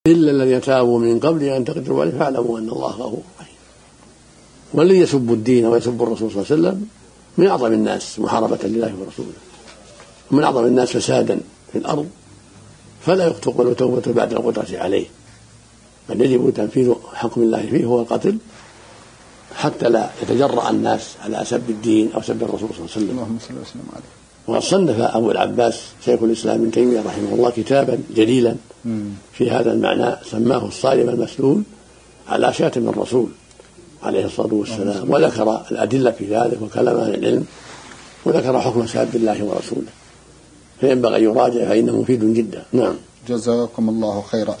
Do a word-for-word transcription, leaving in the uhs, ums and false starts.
إلا الذين تابوا من قبل أن تقدروا عليه فاعلموا أن الله غفور رحيم. والذي يسب الدين ويسب الرسول صلى الله عليه وسلم من أعظم الناس محاربة لله ورسوله، ومن أعظم الناس فسادا في الأرض، فلا تقبل توبته بعد القدرة عليه، بل يجب تنفيذ حكم الله فيه هو القتل، حتى لا يتجرأ الناس على سب الدين أو سب الرسول صلى الله عليه وسلم. اللهم صل وسلم عليه. وقد صنف أبو العباس شيخ الإسلام ابن تيمية رحمه الله كتابا جليلا في هذا المعنى سماه الصارم المسلول على شاتم الرسول عليه الصلاة والسلام، وذكر الأدلة في ذلك وكلام أهل العلم، وذكر حكم ساب الله ورسوله، فينبغي أن يراجع فإنه مفيد جدا. نعم. جزاكم الله خيرا.